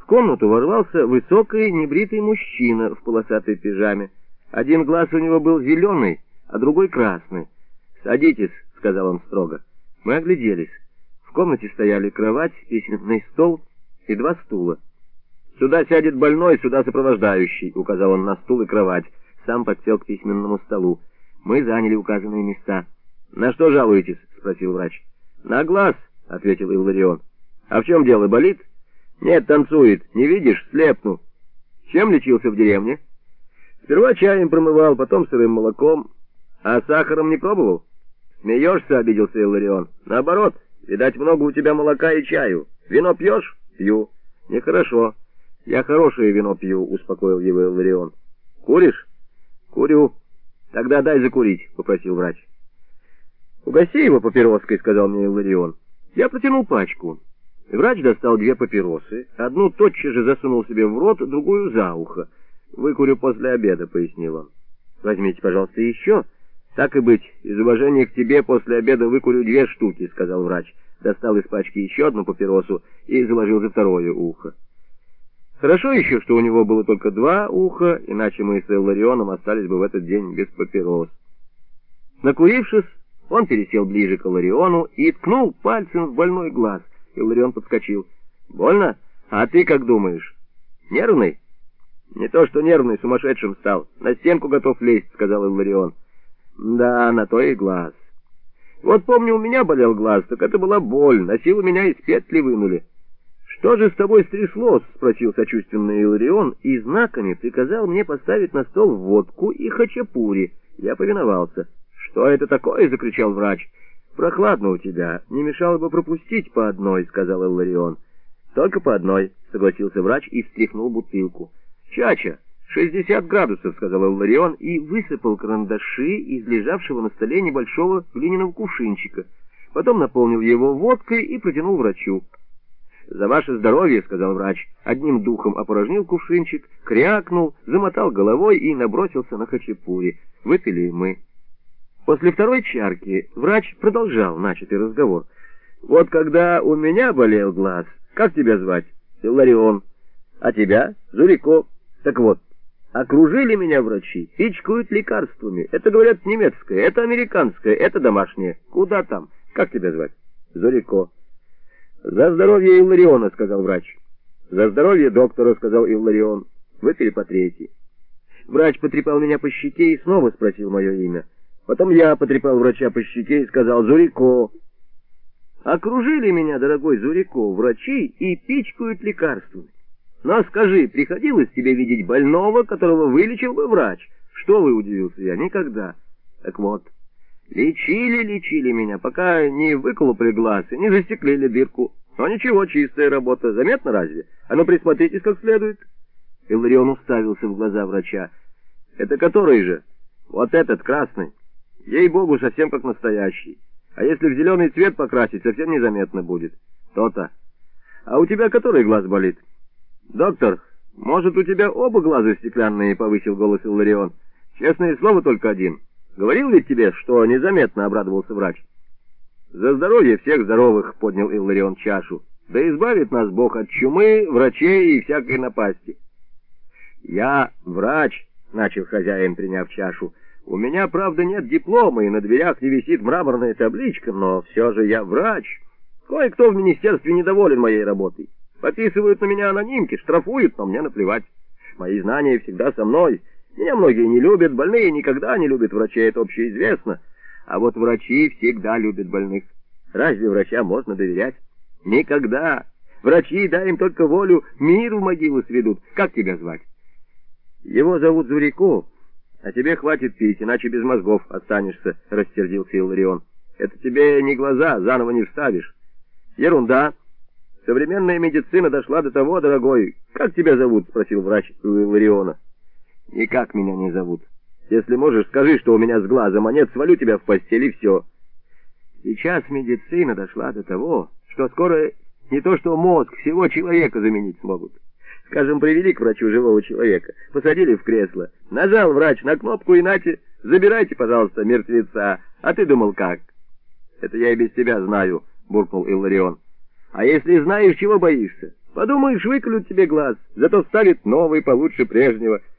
В комнату ворвался высокий небритый мужчина в полосатой пижаме. Один глаз у него был зеленый, а другой красный. «Садитесь», — сказал он строго. Мы огляделись. В комнате стояли кровать, письменный стол и 2 стула. «Сюда сядет больной, сюда сопровождающий», — указал он на стул и кровать. Сам подсел к письменному столу. Мы заняли указанные места. «На что жалуетесь?» — спросил врач. «На глаз», — ответил Илларион. «А в чем дело, болит?» «Нет, танцует. Не видишь? Слепну». «Чем лечился в деревне?» «Сперва чаем промывал, потом сырым молоком. А сахаром не пробовал?» «Смеешься?» — обиделся Илларион. «Наоборот, видать, много у тебя молока и чаю. Вино пьешь?» «Пью». «Нехорошо». «Я хорошее вино пью», — успокоил его Илларион. «Куришь?» «Курю». «Тогда дай закурить», — попросил врач. «Угости его папироской», — сказал мне Илларион. Я протянул пачку. Врач достал 2 папиросы. Одну тотчас же засунул себе в рот, другую за ухо. «Выкурю после обеда», — пояснил он. «Возьмите, пожалуйста, еще». «Так и быть, из уважения к тебе после обеда выкурю 2 штуки», — сказал врач. Достал из пачки еще одну папиросу и заложил за второе ухо. Хорошо еще, что у него было только 2 уха, иначе мы с Илларионом остались бы в этот день без папирос. Накурившись, он пересел ближе к Иллариону и ткнул пальцем в больной глаз. Илларион подскочил. «Больно? А ты как думаешь? Нервный?» «Не то что нервный, сумасшедшим стал. На стенку готов лезть», — сказал Илларион. «Да, на то и глаз. Вот помню, у меня болел глаз, так это была боль. На силу меня из петли вынули». «Что же с тобой стряслось?» — спросил сочувственный Илларион и знаками приказал мне поставить на стол водку и хачапури. Я повиновался. «Что это такое?» — закричал врач. «Прохладно у тебя. Не мешало бы пропустить по одной», — сказал Илларион. «Только по одной», — согласился врач и встряхнул бутылку. «Чача, 60 градусов», — сказал Илларион и высыпал карандаши из лежавшего на столе небольшого глиняного кувшинчика. Потом наполнил его водкой и протянул врачу. «За ваше здоровье», — сказал врач, одним духом опорожнил кувшинчик, крякнул, замотал головой и набросился на хачапури. Выпили мы. После 2-й чарки врач продолжал начатый разговор. «Вот когда у меня болел глаз, как тебя звать?» «Илларион». «А тебя?» «Зурико». «Так вот, окружили меня врачи, пичкают лекарствами. Это, говорят, немецкое, это американское, это домашнее. Куда там? Как тебя звать?» «Зурико». «За здоровье Иллариона», — сказал врач. «За здоровье доктора», — сказал Илларион. Выпили по 3-й. Врач потрепал меня по щеке и снова спросил мое имя. Потом я потрепал врача по щеке и сказал: «Зурико». Окружили меня, дорогой Зурико, врачи и пичкают лекарствами. Но скажи, приходилось тебе видеть больного, которого вылечил бы врач? Что вы, удивился я, никогда. Так вот, лечили меня, пока не выколупали глаз и не застеклили дырку. Но ничего, чистая работа. Заметно разве? А ну присмотритесь как следует. Илларион уставился в глаза врача. Это который же? Вот этот, красный. Ей-богу, совсем как настоящий. А если в зеленый цвет покрасить, совсем незаметно будет. То-то. А у тебя который глаз болит? Доктор, может, у тебя оба глаза стеклянные, повысил голос Илларион. Честное слово, только один. Говорил ведь тебе, что незаметно, обрадовался врач. За здоровье всех здоровых, поднял Илларион чашу. Да избавит нас Бог от чумы, врачей и всякой напасти. Я врач, начал хозяин, приняв чашу. У меня, правда, нет диплома, и на дверях не висит мраморная табличка, но все же я врач. Кое-кто в министерстве недоволен моей работой. Подписывают на меня анонимки, штрафуют, но мне наплевать. Мои знания всегда со мной. Меня многие не любят, больные никогда не любят врачей, это общеизвестно. А вот врачи всегда любят больных. Разве врачам можно доверять? Никогда. Врачи, дай им только волю, мир в могилу сведут. Как тебя звать? Его зовут Зурико. А тебе хватит пить, иначе без мозгов останешься, рассердился Илларион. Это тебе не глаза, заново не вставишь. Ерунда. Современная медицина дошла до того, дорогой. Как тебя зовут? Спросил врач у Иллариона. Никак меня не зовут. Если можешь, скажи, что у меня с глазом, а нет, свалю тебя в постель и все. Сейчас медицина дошла до того, что скоро не то что мозг, всего человека заменить смогут. Скажем, привели к врачу живого человека, посадили в кресло, нажал врач на кнопку и нате, забирайте, пожалуйста, мертвеца. А ты думал как? Это я и без тебя знаю, буркнул Илларион. А если знаешь, чего боишься? Подумаешь, выколют тебе глаз, зато ставит новый получше прежнего.